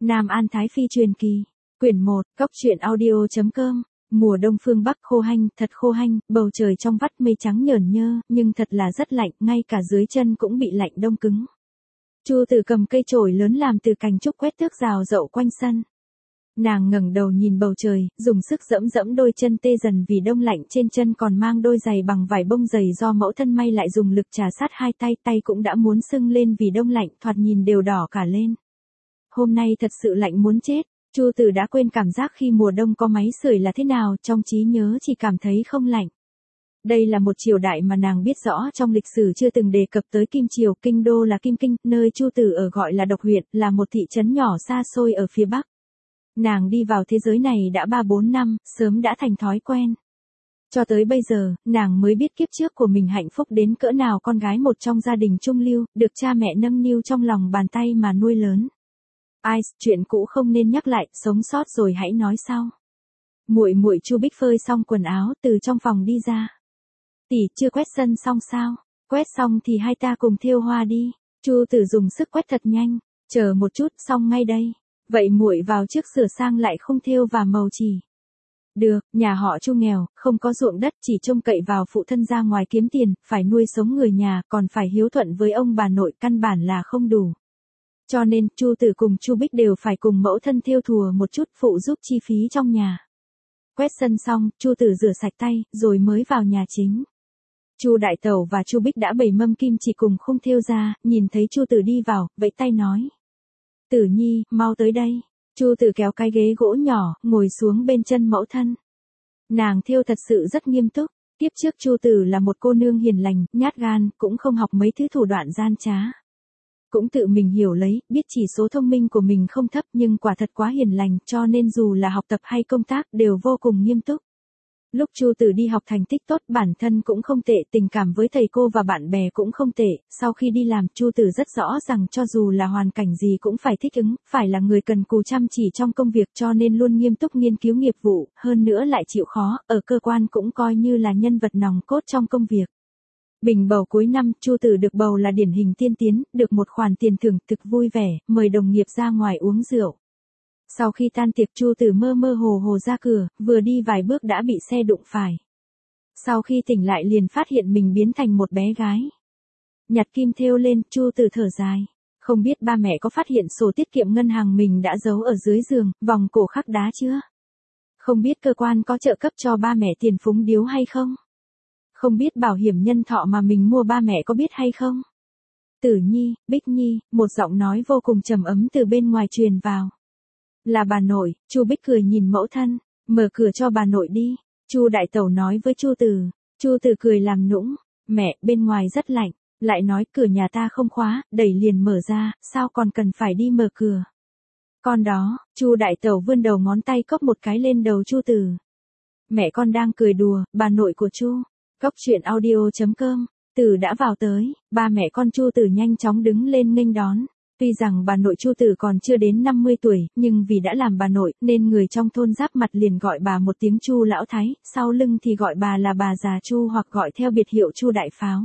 Nam An Thái Phi truyền kỳ. Quyển 1, Cốc truyện audio.com. Mùa đông phương Bắc khô hanh, thật khô hanh, bầu trời trong vắt mây trắng nhởn nhơ, nhưng thật là rất lạnh, ngay cả dưới chân cũng bị lạnh đông cứng. Chu Tử cầm cây chổi lớn làm từ cành trúc quét thước rào rậu quanh sân. Nàng ngẩng đầu nhìn bầu trời, dùng sức dẫm dẫm đôi chân tê dần vì đông lạnh, trên chân còn mang đôi giày bằng vải bông dày do mẫu thân may, lại dùng lực trà sát hai tay, tay cũng đã muốn sưng lên vì đông lạnh, thoạt nhìn đều đỏ cả lên. Hôm nay thật sự lạnh muốn chết. Chu Tử đã quên cảm giác khi mùa đông có máy sưởi là thế nào, trong trí nhớ chỉ cảm thấy không lạnh. Đây là một triều đại mà nàng biết rõ trong lịch sử chưa từng đề cập tới Kim Triều, kinh đô là Kim Kinh, nơi Chu Tử ở gọi là Độc huyện, là một thị trấn nhỏ xa xôi ở phía Bắc. Nàng đi vào thế giới này đã 3-4 năm, sớm đã thành thói quen. Cho tới bây giờ, nàng mới biết kiếp trước của mình hạnh phúc đến cỡ nào, con gái một trong gia đình trung lưu, được cha mẹ nâng niu trong lòng bàn tay mà nuôi lớn. Ai, chuyện cũ không nên nhắc lại, sống sót rồi hãy nói sau. Muội Chu Bích phơi xong quần áo từ trong phòng đi ra. Tỷ, chưa quét sân xong sao? Quét xong thì hai ta cùng thêu hoa đi. Chu Tử dùng sức quét thật nhanh. Chờ một chút, xong ngay đây. Vậy muội vào trước sửa sang lại khung thêu và màu chỉ. Được, nhà họ Chu nghèo, không có ruộng đất, chỉ trông cậy vào phụ thân ra ngoài kiếm tiền, phải nuôi sống người nhà, còn phải hiếu thuận với ông bà nội, căn bản là không đủ. Cho nên, Chu Tử cùng Chu Bích đều phải cùng mẫu thân thêu thùa một chút, phụ giúp chi phí trong nhà. Quét sân xong, Chu Tử rửa sạch tay, rồi mới vào nhà chính. Chu Đại Tẩu và Chu Bích đã bày mâm kim chỉ cùng khung thêu ra, nhìn thấy Chu Tử đi vào, vẫy tay nói: "Tử Nhi, mau tới đây." Chu Tử kéo cái ghế gỗ nhỏ, ngồi xuống bên chân mẫu thân. Nàng thêu thật sự rất nghiêm túc. Tiếp trước Chu Tử là một cô nương hiền lành, nhát gan, cũng không học mấy thứ thủ đoạn gian trá. Cũng tự mình hiểu lấy, biết chỉ số thông minh của mình không thấp, nhưng quả thật quá hiền lành, cho nên dù là học tập hay công tác đều vô cùng nghiêm túc. Lúc Chu Tử đi học thành tích tốt, bản thân cũng không tệ, tình cảm với thầy cô và bạn bè cũng không tệ. Sau khi đi làm, Chu Tử rất rõ rằng cho dù là hoàn cảnh gì cũng phải thích ứng, phải là người cần cù chăm chỉ trong công việc, cho nên luôn nghiêm túc nghiên cứu nghiệp vụ, hơn nữa lại chịu khó, ở cơ quan cũng coi như là nhân vật nòng cốt trong công việc. Bình bầu cuối năm, Chu Tử được bầu là điển hình tiên tiến, được một khoản tiền thưởng, thực vui vẻ, mời đồng nghiệp ra ngoài uống rượu. Sau khi tan tiệc, Chu Tử mơ mơ hồ hồ ra cửa, vừa đi vài bước đã bị xe đụng phải. Sau khi tỉnh lại liền phát hiện mình biến thành một bé gái. Nhặt kim thêu lên, Chu Tử thở dài. Không biết ba mẹ có phát hiện sổ tiết kiệm ngân hàng mình đã giấu ở dưới giường, vòng cổ khắc đá chưa? Không biết cơ quan có trợ cấp cho ba mẹ tiền phúng điếu hay không? Không biết bảo hiểm nhân thọ mà mình mua ba mẹ có biết hay không? Tử Nhi, Bích Nhi, một giọng nói vô cùng trầm ấm từ bên ngoài truyền vào. Là bà nội. Chu Bích cười nhìn mẫu thân, mở cửa cho bà nội đi. Chu Đại Tẩu nói với Chu Tử. Chu Tử cười làm nũng, mẹ, bên ngoài rất lạnh, lại nói cửa nhà ta không khóa, đẩy liền mở ra, sao còn cần phải đi mở cửa? Con đó, Chu Đại Tẩu vươn đầu ngón tay cốc một cái lên đầu Chu Tử. Mẹ con đang cười đùa, bà nội của Chu. Cốc truyện audio.com. Tử đã vào tới, ba mẹ con Chu Tử nhanh chóng đứng lên nghênh đón. Tuy rằng bà nội Chu Tử còn chưa đến 50 tuổi, nhưng vì đã làm bà nội, nên người trong thôn giáp mặt liền gọi bà một tiếng Chu Lão Thái, sau lưng thì gọi bà là bà già Chu, hoặc gọi theo biệt hiệu Chu Đại Pháo.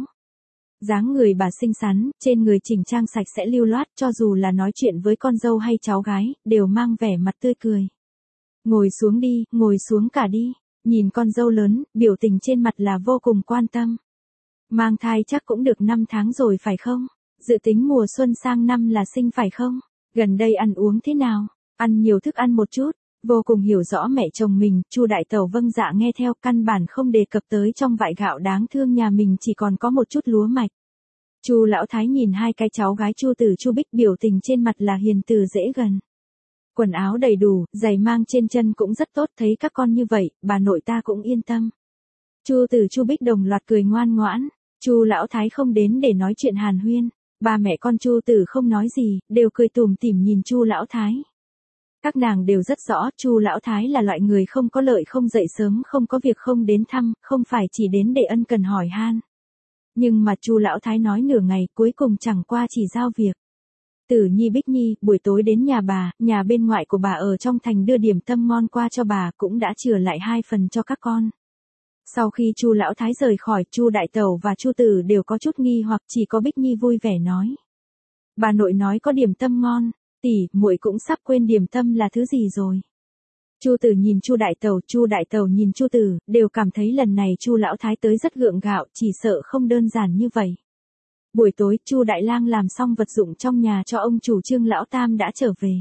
Dáng người bà xinh xắn, trên người chỉnh trang sạch sẽ lưu loát, cho dù là nói chuyện với con dâu hay cháu gái, đều mang vẻ mặt tươi cười. Ngồi xuống đi, ngồi xuống cả đi. Nhìn con dâu lớn, biểu tình trên mặt là vô cùng quan tâm. Mang thai chắc cũng được 5 tháng rồi phải không? Dự tính mùa xuân sang năm là sinh phải không? Gần đây ăn uống thế nào? Ăn nhiều thức ăn một chút. Vô cùng hiểu rõ mẹ chồng mình, Chu Đại Tẩu vâng dạ nghe theo, căn bản không đề cập tới trong vại gạo đáng thương nhà mình chỉ còn có một chút lúa mạch. Chu Lão Thái nhìn hai cái cháu gái Chu Tử Chu Bích, biểu tình trên mặt là hiền từ dễ gần. Quần áo đầy đủ, giày mang trên chân cũng rất tốt, thấy các con như vậy, bà nội ta cũng yên tâm. Chu Tử Chu Bích đồng loạt cười ngoan ngoãn. Chu Lão Thái không đến để nói chuyện hàn huyên. Ba mẹ con Chu Tử không nói gì, đều cười tủm tỉm nhìn Chu Lão Thái. Các nàng đều rất rõ, Chu Lão Thái là loại người không có lợi không dậy sớm, không có việc không đến thăm, không phải chỉ đến để ân cần hỏi han. Nhưng mà Chu Lão Thái nói nửa ngày, cuối cùng chẳng qua chỉ giao việc. Tử Nhi, Bích Nhi, buổi tối đến nhà bà, nhà bên ngoại của bà ở trong thành đưa điểm tâm ngon qua cho bà, cũng đã chừa lại 2 phần cho các con. Sau khi Chu Lão Thái rời khỏi, Chu Đại Tẩu và Chu Tử đều có chút nghi hoặc, chỉ có Bích Nhi vui vẻ nói. Bà nội nói có điểm tâm ngon, Tỷ, muội cũng sắp quên điểm tâm là thứ gì rồi. Chu Tử nhìn Chu Đại Tẩu nhìn Chu Tử, đều cảm thấy lần này Chu lão thái tới rất gượng gạo, chỉ sợ không đơn giản như vậy. Buổi tối, Chu Đại Lang làm xong vật dụng trong nhà cho ông chủ Trương lão tam đã trở về.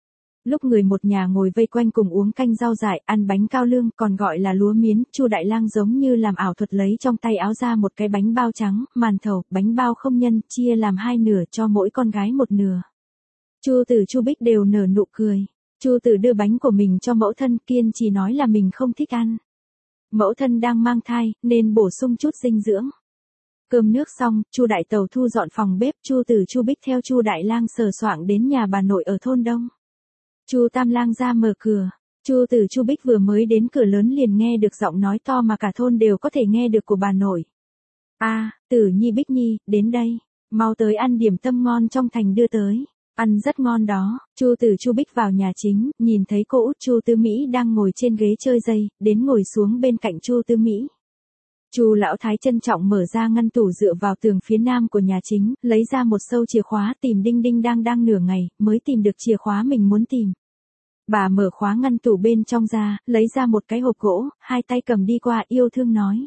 Lúc người một nhà ngồi vây quanh cùng uống canh rau dại, ăn bánh cao lương, còn gọi là lúa miến, Chu Đại Lang giống như làm ảo thuật lấy trong tay áo ra một cái bánh bao trắng, màn thầu, bánh bao không nhân, chia làm hai nửa cho mỗi con gái một nửa. Chu Tử Chu Bích đều nở nụ cười. Chu Tử đưa bánh của mình cho mẫu thân, kiên trì nói là mình không thích ăn. Mẫu thân đang mang thai, nên bổ sung chút dinh dưỡng. Cơm nước xong, Chu Đại Tẩu thu dọn phòng bếp, Chu Tử Chu Bích theo Chu Đại Lang sờ soạng đến nhà bà nội ở thôn Đông. Chu Tam Lang ra mở cửa. Chu Tử Chu Bích vừa mới đến cửa lớn liền nghe được giọng nói to mà cả thôn đều có thể nghe được của bà nội. A, Tử Nhi Bích Nhi, đến đây, mau tới ăn điểm tâm ngon trong thành đưa tới. Ăn rất ngon đó. Chu Tử Chu Bích vào nhà chính, nhìn thấy cô út Chu Tư Mỹ đang ngồi trên ghế chơi dây, đến ngồi xuống bên cạnh Chu Tư Mỹ. Chu lão thái trân trọng mở ra ngăn tủ dựa vào tường phía nam của nhà chính, lấy ra một sâu chìa khóa, tìm đinh đinh đang nửa ngày, mới tìm được chìa khóa mình muốn tìm. Bà mở khóa ngăn tủ bên trong ra, lấy ra một cái hộp gỗ, hai tay cầm đi qua, yêu thương nói.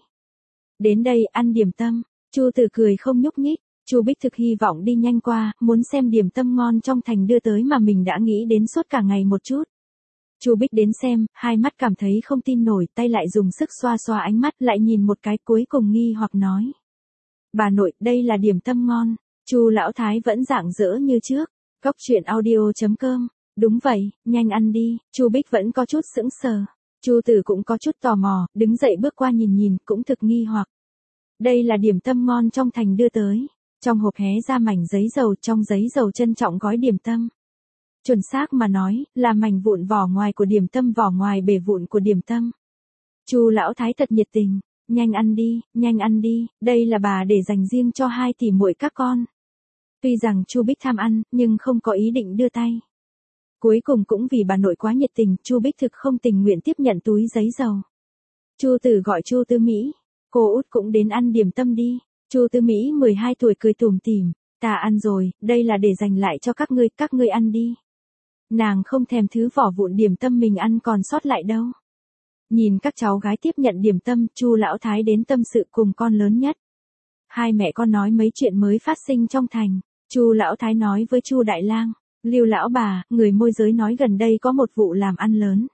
Đến đây ăn điểm tâm. Chu Tử cười không nhúc nhích. Chu Bích thực hy vọng đi nhanh qua, muốn xem điểm tâm ngon trong thành đưa tới mà mình đã nghĩ đến suốt cả ngày một chút. Chu Bích đến xem, hai mắt cảm thấy không tin nổi, tay lại dùng sức xoa xoa ánh mắt, lại nhìn một cái, cuối cùng nghi hoặc nói. Bà nội, đây là điểm tâm ngon. Chu lão thái vẫn rạng rỡ như trước. Góc truyện audio.com. Đúng vậy, nhanh ăn đi. Chu Bích vẫn có chút sững sờ. Chu Tử cũng có chút tò mò, đứng dậy bước qua nhìn, cũng thực nghi hoặc. Đây là điểm tâm ngon trong thành đưa tới. Trong hộp hé ra mảnh giấy dầu, trong giấy dầu trân trọng gói điểm tâm. Chuẩn xác mà nói, là mảnh vụn vỏ ngoài của điểm tâm, vỏ ngoài bề vụn của điểm tâm. Chu lão thái thật nhiệt tình, nhanh ăn đi, đây là bà để dành riêng cho hai tỷ muội các con. Tuy rằng Chu Bích tham ăn, nhưng không có ý định đưa tay. Cuối cùng cũng vì bà nội quá nhiệt tình, Chu Bích thực không tình nguyện tiếp nhận túi giấy dầu. Chu Tử gọi Chu Tư Mỹ, cô út cũng đến ăn điểm tâm đi. Chu Tư Mỹ 12 tuổi cười tủm tỉm, ta ăn rồi, đây là để dành lại cho các ngươi ăn đi. Nàng không thèm thứ vỏ vụn điểm tâm mình ăn còn sót lại đâu. Nhìn các cháu gái tiếp nhận điểm tâm, Chu lão thái đến tâm sự cùng con lớn nhất. Hai mẹ con nói mấy chuyện mới phát sinh trong thành. Chu lão thái nói với Chu Đại Lang, Lưu lão bà, người môi giới nói gần đây có một vụ làm ăn lớn.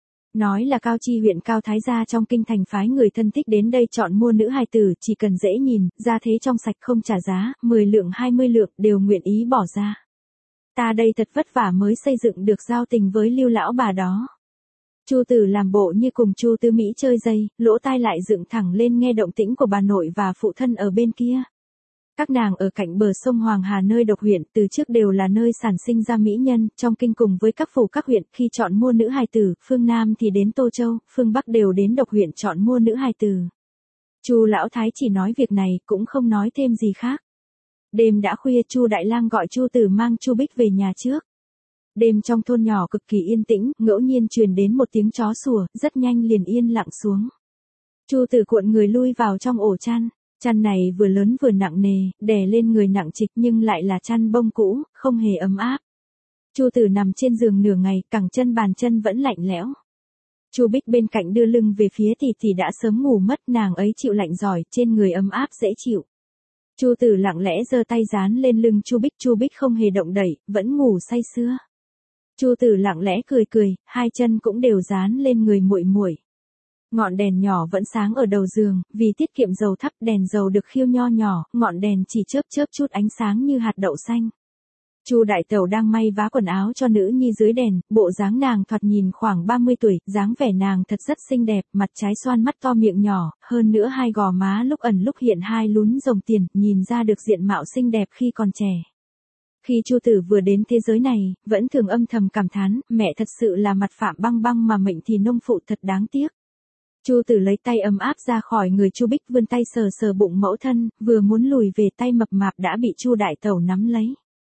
Nói là Cao Chi huyện Cao Thái gia trong kinh thành phái người thân thích đến đây chọn mua nữ hài tử, chỉ cần dễ nhìn, ra thế trong sạch không trả giá, 10 lượng 20 lượng đều nguyện ý bỏ ra. Ta đây thật vất vả mới xây dựng được giao tình với Lưu lão bà đó. Chu Tử làm bộ như cùng Chu Tư Mỹ chơi dây, lỗ tai lại dựng thẳng lên nghe động tĩnh của bà nội và phụ thân ở bên kia. Các nàng ở cạnh bờ sông Hoàng Hà nơi độc huyện, từ trước đều là nơi sản sinh ra mỹ nhân, trong kinh cùng với các phủ các huyện, khi chọn mua nữ hài tử, phương Nam thì đến Tô Châu, phương Bắc đều đến độc huyện chọn mua nữ hài tử. Chu lão thái chỉ nói việc này, cũng không nói thêm gì khác. Đêm đã khuya, Chu Đại Lang gọi Chu Tử mang Chu Bích về nhà trước. Đêm trong thôn nhỏ cực kỳ yên tĩnh, ngẫu nhiên truyền đến một tiếng chó sủa, rất nhanh liền yên lặng xuống. Chu Tử cuộn người lui vào trong ổ chăn. Chăn này vừa lớn vừa nặng nề, đè lên người nặng trịch nhưng lại là chăn bông cũ, không hề ấm áp. Chu Tử nằm trên giường nửa ngày, cẳng chân bàn chân vẫn lạnh lẽo. Chu Bích bên cạnh đưa lưng về phía tỷ đã sớm ngủ mất, nàng ấy chịu lạnh giỏi, trên người ấm áp dễ chịu. Chu Tử lặng lẽ giơ tay dán lên lưng Chu Bích không hề động đậy, vẫn ngủ say sưa. Chu Tử lặng lẽ cười, hai chân cũng đều dán lên người muội. Ngọn đèn nhỏ vẫn sáng ở đầu giường, vì tiết kiệm dầu thắp, đèn dầu được khiêu nho nhỏ, ngọn đèn chỉ chớp chút ánh sáng như hạt đậu xanh. Chu Đại Tẩu đang may vá quần áo cho nữ nhi dưới đèn, bộ dáng nàng thoạt nhìn khoảng 30 tuổi, dáng vẻ nàng thật rất xinh đẹp, mặt trái xoan, mắt to miệng nhỏ, hơn nữa hai gò má lúc ẩn lúc hiện hai lún rồng tiền, nhìn ra được diện mạo xinh đẹp khi còn trẻ. Khi Chu Tử vừa đến thế giới này, vẫn thường âm thầm cảm thán, mẹ thật sự là mặt Phạm Băng Băng mà mệnh thì nông phụ, thật đáng tiếc. Chu Tử lấy tay ấm áp ra khỏi người Chu Bích, vươn tay sờ bụng mẫu thân, vừa muốn lùi về, tay mập mạp đã bị Chu Đại Tẩu nắm lấy.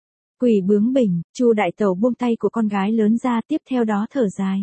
Quỷ bướng bỉnh, Chu Đại Tẩu buông tay của con gái lớn ra, tiếp theo đó thở dài.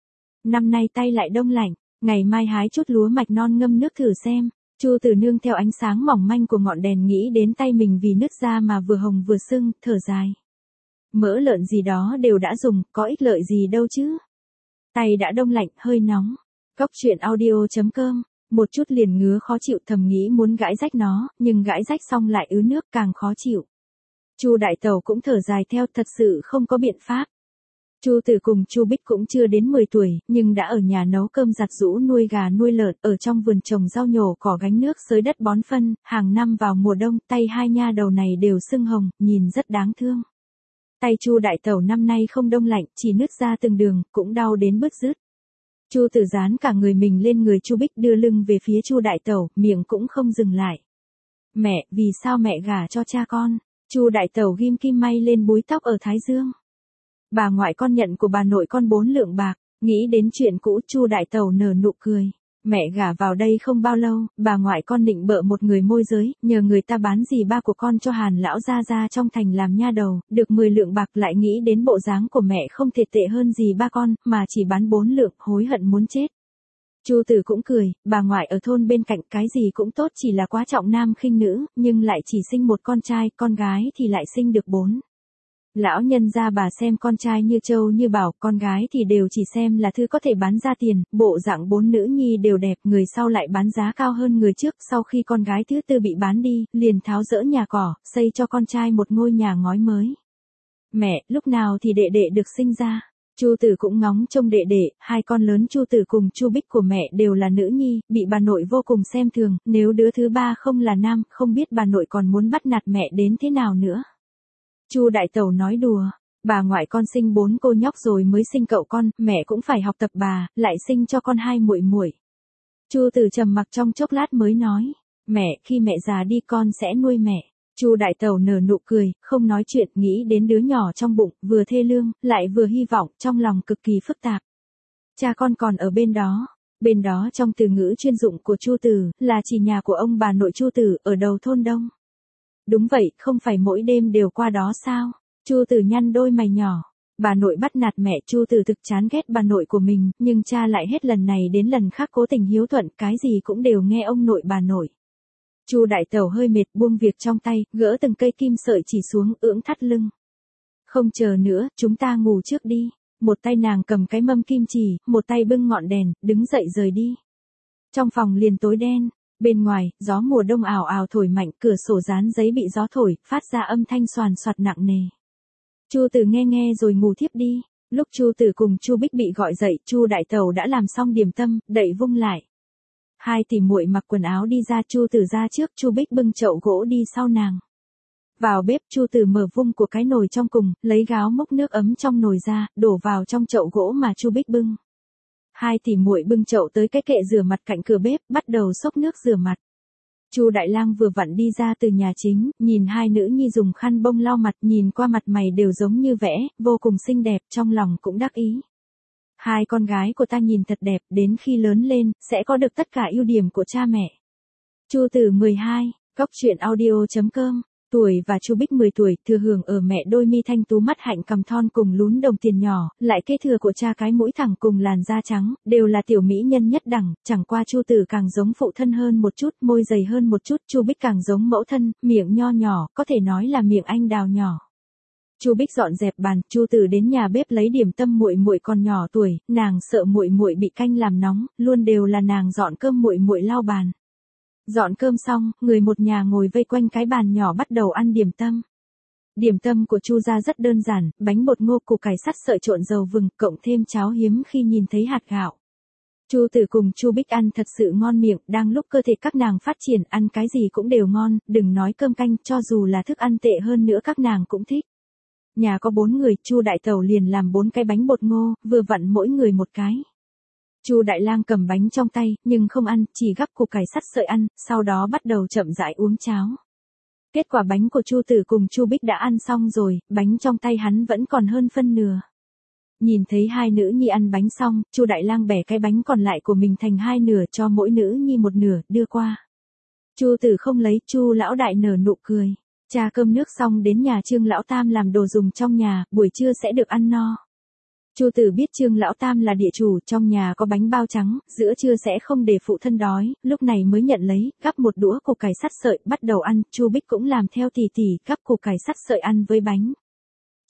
Năm nay tay lại đông lạnh, ngày mai hái chút lúa mạch non ngâm nước thử xem. Chu Tử nương theo ánh sáng mỏng manh của ngọn đèn nghĩ đến tay mình vì nứt ra mà vừa hồng vừa sưng, thở dài. Mỡ lợn gì đó đều đã dùng, có ích lợi gì đâu chứ. Tay đã đông lạnh, hơi nóng. Cóc truyện audio.com, một chút liền ngứa khó chịu, thầm nghĩ muốn gãi rách nó, nhưng gãi rách xong lại ứ nước càng khó chịu. Chu đại tẩu cũng thở dài theo, thật sự không có biện pháp. Chu Tử cùng Chu Bích cũng chưa đến 10 tuổi, nhưng đã ở nhà nấu cơm giặt giũ, nuôi gà nuôi lợn, ở trong vườn trồng rau, nhổ cỏ, gánh nước, xới đất, bón phân. Hàng năm vào mùa đông, tay hai nha đầu này đều sưng hồng, nhìn rất đáng thương. Tay Chu đại tẩu năm nay không đông lạnh, chỉ nứt ra từng đường, cũng đau đến bứt rứt. Chu Tử dán cả người mình lên người Chu Bích, đưa lưng về phía Chu đại tẩu, miệng cũng không dừng lại. Mẹ, vì sao mẹ gả cho cha con? Chu đại tẩu ghim kim may lên búi tóc ở thái dương. Bà ngoại con nhận của bà nội con 4 lượng bạc, nghĩ đến chuyện cũ, Chu đại tẩu nở nụ cười. Mẹ gả vào đây không bao lâu, bà ngoại con định bợ một người môi giới, nhờ người ta bán dì ba của con cho Hàn lão gia trong thành làm nha đầu, được 10 lượng bạc, lại nghĩ đến bộ dáng của mẹ không thể tệ hơn dì ba con, mà chỉ bán 4 lượng, hối hận muốn chết. Chu Tử cũng cười, bà ngoại ở thôn bên cạnh cái gì cũng tốt, chỉ là quá trọng nam khinh nữ, nhưng lại chỉ sinh một con trai, con gái thì lại sinh được 4. Lão nhân gia bà xem con trai như châu như bảo, con gái thì đều chỉ xem là thứ có thể bán ra tiền, bộ dạng 4 nữ nhi đều đẹp, người sau lại bán giá cao hơn người trước, sau khi con gái thứ tư bị bán đi, liền tháo dỡ nhà cỏ, xây cho con trai một ngôi nhà ngói mới. Mẹ, lúc nào thì đệ đệ được sinh ra? Chu Tử cũng ngóng trông đệ đệ, hai con lớn Chu Tử cùng Chu Bích của mẹ đều là nữ nhi, bị bà nội vô cùng xem thường, nếu đứa thứ ba không là nam, không biết bà nội còn muốn bắt nạt mẹ đến thế nào nữa. Chu đại tẩu nói đùa, bà ngoại con sinh 4 cô nhóc rồi mới sinh cậu con, mẹ cũng phải học tập bà, lại sinh cho con 2 muội muội. Chu Tử trầm mặc trong chốc lát mới nói, mẹ, khi mẹ già đi con sẽ nuôi mẹ. Chu đại tẩu nở nụ cười, không nói chuyện, nghĩ đến đứa nhỏ trong bụng, vừa thê lương, lại vừa hy vọng, trong lòng cực kỳ phức tạp. Cha con còn ở bên đó. Bên đó trong từ ngữ chuyên dụng của Chu Tử, là chỉ nhà của ông bà nội Chu Tử, ở đầu thôn Đông. Đúng vậy, không phải mỗi đêm đều qua đó sao? Chu Tử nhăn đôi mày nhỏ. Bà nội bắt nạt mẹ, Chu Tử thực chán ghét bà nội của mình, nhưng cha lại hết lần này đến lần khác cố tình hiếu thuận, cái gì cũng đều nghe ông nội bà nội. Chu đại tẩu hơi mệt, buông việc trong tay, gỡ từng cây kim sợi chỉ xuống, ưỡn thắt lưng. Không chờ nữa, chúng ta ngủ trước đi. Một tay nàng cầm cái mâm kim chỉ, một tay bưng ngọn đèn, đứng dậy rời đi. Trong phòng liền tối đen. Bên ngoài, gió mùa đông ào ào thổi mạnh, cửa sổ dán giấy bị gió thổi, phát ra âm thanh xoàn xoạt nặng nề. Chu Tử nghe nghe rồi ngủ thiếp đi. Lúc Chu Tử cùng Chu Bích bị gọi dậy, Chu đại tẩu đã làm xong điểm tâm, đậy vung lại. Hai tỷ muội mặc quần áo đi ra, Chu Tử ra trước, Chu Bích bưng chậu gỗ đi sau nàng. Vào bếp, Chu Tử mở vung của cái nồi trong cùng, lấy gáo múc nước ấm trong nồi ra, đổ vào trong chậu gỗ mà Chu Bích bưng. Hai tỷ muội bưng chậu tới cái kệ rửa mặt cạnh cửa bếp, bắt đầu xốc nước rửa mặt. Chu đại lang vừa vặn đi ra từ nhà chính, nhìn hai nữ nhi dùng khăn bông lau mặt, nhìn qua mặt mày đều giống như vẽ, vô cùng xinh đẹp, trong lòng cũng đắc ý. Hai con gái của ta nhìn thật đẹp, đến khi lớn lên, sẽ có được tất cả ưu điểm của cha mẹ. Chu Tử 12, cóc truyện audio.com. Tuổi và Chu Bích 10 tuổi, thừa hưởng ở mẹ đôi mi thanh tú, mắt hạnh cằm thon cùng lún đồng tiền nhỏ, lại kế thừa của cha cái mũi thẳng cùng làn da trắng, đều là tiểu mỹ nhân nhất đẳng, chẳng qua Chu Tử càng giống phụ thân hơn một chút, môi dày hơn một chút, Chu Bích càng giống mẫu thân, miệng nho nhỏ, có thể nói là miệng anh đào nhỏ. Chu Bích dọn dẹp bàn, Chu Tử đến nhà bếp lấy điểm tâm, muội muội còn nhỏ tuổi, nàng sợ muội muội bị canh làm nóng, luôn đều là nàng dọn cơm, muội muội lau bàn. Dọn cơm xong, người một nhà ngồi vây quanh cái bàn nhỏ bắt đầu ăn điểm tâm. Điểm tâm của Chu gia rất đơn giản, bánh bột ngô, củ cải sắt sợi trộn dầu vừng, cộng thêm cháo hiếm khi nhìn thấy hạt gạo. Chu Tử cùng Chu Bích ăn thật sự ngon miệng, đang lúc cơ thể các nàng phát triển, ăn cái gì cũng đều ngon, đừng nói cơm canh, cho dù là thức ăn tệ hơn nữa các nàng cũng thích. Nhà có 4 người, Chu đại tẩu liền làm 4 cái bánh bột ngô, vừa vặn mỗi người một cái. Chu đại lang cầm bánh trong tay, nhưng không ăn, chỉ gắp củ cải sắt sợi ăn, sau đó bắt đầu chậm rãi uống cháo. Kết quả bánh của Chu Tử cùng Chu Bích đã ăn xong rồi, bánh trong tay hắn vẫn còn hơn phân nửa. Nhìn thấy hai nữ nhi ăn bánh xong, Chu đại lang bẻ cái bánh còn lại của mình thành 2 nửa, cho mỗi nữ nhi một nửa, đưa qua. Chu Tử không lấy, Chu lão đại nở nụ cười. Cha cơm nước xong đến nhà Trương lão tam làm đồ dùng trong nhà, buổi trưa sẽ được ăn no. Chu Tử biết Trương lão tam là địa chủ, trong nhà có bánh bao trắng, giữa trưa sẽ không để phụ thân đói, lúc này mới nhận lấy, gắp một đũa củ cải sắt sợi, bắt đầu ăn, Chu Bích cũng làm theo tỉ tỉ, gắp củ cải sắt sợi ăn với bánh.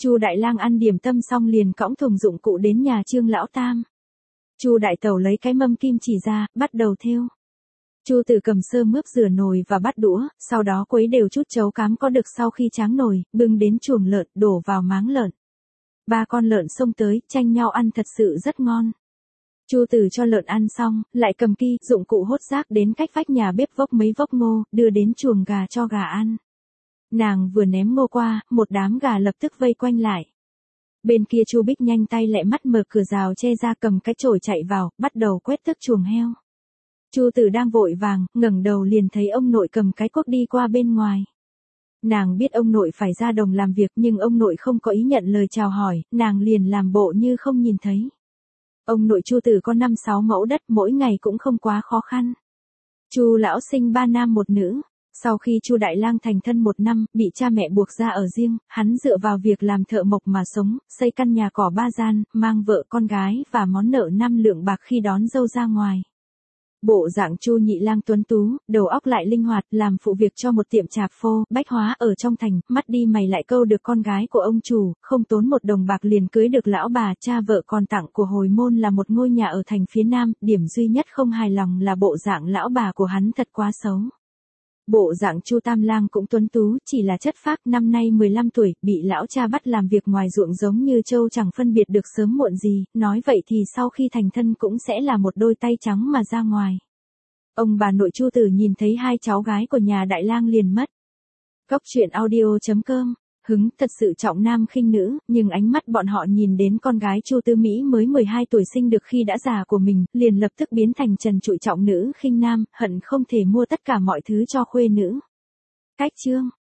Chu Đại Lang ăn điểm tâm xong liền cõng thùng dụng cụ đến nhà Trương lão tam. Chu Đại Tẩu lấy cái mâm kim chỉ ra, bắt đầu thêu. Chu Tử cầm sơ mướp rửa nồi và bắt đũa, sau đó quấy đều chút chấu cám có được sau khi tráng nồi, bưng đến chuồng lợn, đổ vào máng lợn. 3 con lợn xông tới, tranh nhau ăn thật sự rất ngon. Chu Tử cho lợn ăn xong, lại cầm ki, dụng cụ hốt rác đến cách vách nhà bếp vốc mấy vốc ngô, đưa đến chuồng gà cho gà ăn. Nàng vừa ném ngô qua, một đám gà lập tức vây quanh lại. Bên kia Chu Bích nhanh tay lẹ mắt mở cửa rào che ra, cầm cái chổi chạy vào, bắt đầu quét tước chuồng heo. Chu Tử đang vội vàng, ngẩng đầu liền thấy ông nội cầm cái cuốc đi qua bên ngoài. Nàng biết ông nội phải ra đồng làm việc nhưng ông nội không có ý nhận lời chào hỏi, nàng liền làm bộ như không nhìn thấy. Ông nội Chu Tử có 5-6 mẫu đất, mỗi ngày cũng không quá khó khăn. Chu lão sinh 3 nam 1 nữ. Sau khi Chu Đại Lang thành thân 1 năm, bị cha mẹ buộc ra ở riêng, hắn dựa vào việc làm thợ mộc mà sống, xây căn nhà cỏ 3 gian, mang vợ con gái và món nợ 5 lượng bạc khi đón dâu ra ngoài. Bộ dạng Chu Nhị Lang tuấn tú, đầu óc lại linh hoạt, làm phụ việc cho một tiệm trà phô, bách hóa ở trong thành, mắt đi mày lại câu được con gái của ông chủ, không tốn 1 đồng bạc liền cưới được lão bà, cha vợ còn tặng của hồi môn là một ngôi nhà ở thành phía Nam, điểm duy nhất không hài lòng là bộ dạng lão bà của hắn thật quá xấu. Bộ dạng Chu Tam Lang cũng tuấn tú, chỉ là chất phác, năm nay 15 tuổi, bị lão cha bắt làm việc ngoài ruộng giống như trâu chẳng phân biệt được sớm muộn gì, nói vậy thì sau khi thành thân cũng sẽ là một đôi tay trắng mà ra ngoài. Ông bà nội Chu Tử nhìn thấy 2 cháu gái của nhà Đại Lang liền mất. Góc truyện audio.com, hứng thật sự trọng nam khinh nữ, nhưng ánh mắt bọn họ nhìn đến con gái Chu Tư Mỹ mới 12 tuổi sinh được khi đã già của mình, liền lập tức biến thành trần trụi trọng nữ khinh nam, hận không thể mua tất cả mọi thứ cho khuê nữ. Cách chương